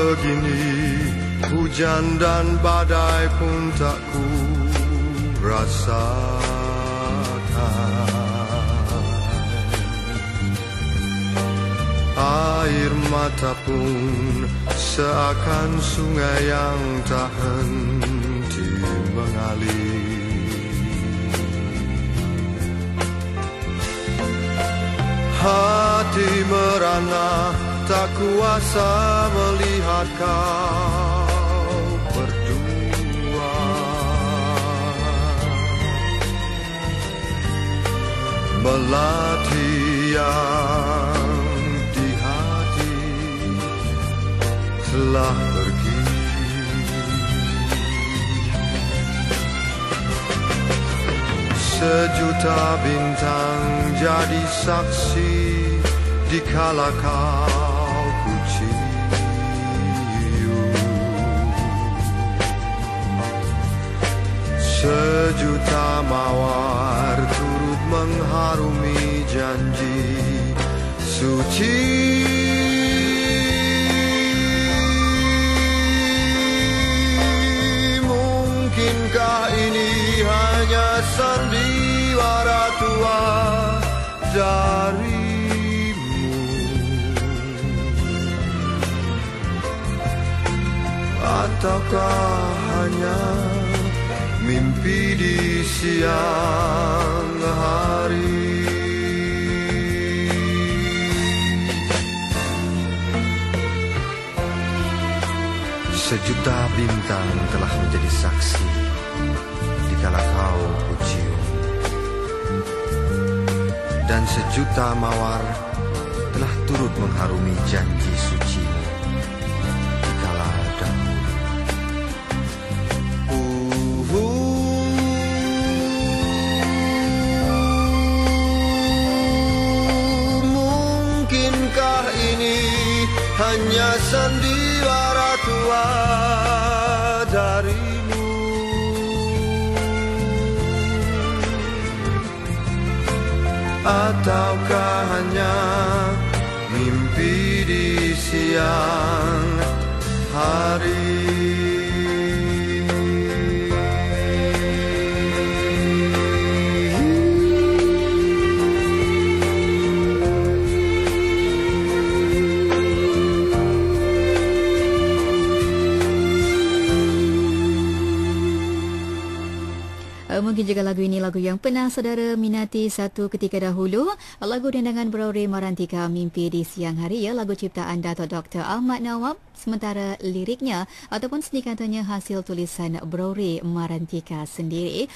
begini, hujan dan badai pun tak ku rasakan. Air mata pun seakan sungai yang tak henti mengalir. Hati merana tak kuasa melihat kau berdua. Melati yang di hati telah pergi. Sejuta bintang jadi saksi dikala kau ku cium. Sejuta mawar turut mengharumi janji suci. Mungkinkah ini hanya sandiwara tua darimu, ataukah hanya mimpi di siang hari? Sejuta bintang telah menjadi saksi dikala kau ku cium, dan sejuta mawar telah turut mengharumi janji sucimu dikala dahulu. Mungkinkah ini hanya sandiwara tua darimu, ataukah hanya mimpi di siang hari? Mungkin juga lagu ini lagu yang pernah saudara minati satu ketika dahulu. Lagu dendangan Braure Marantika, Mimpi di Siang Hari, ya, lagu ciptaan Dato' Dr. Ahmad Nawab. Sementara liriknya ataupun seni katanya hasil tulisan Braure Marantika sendiri.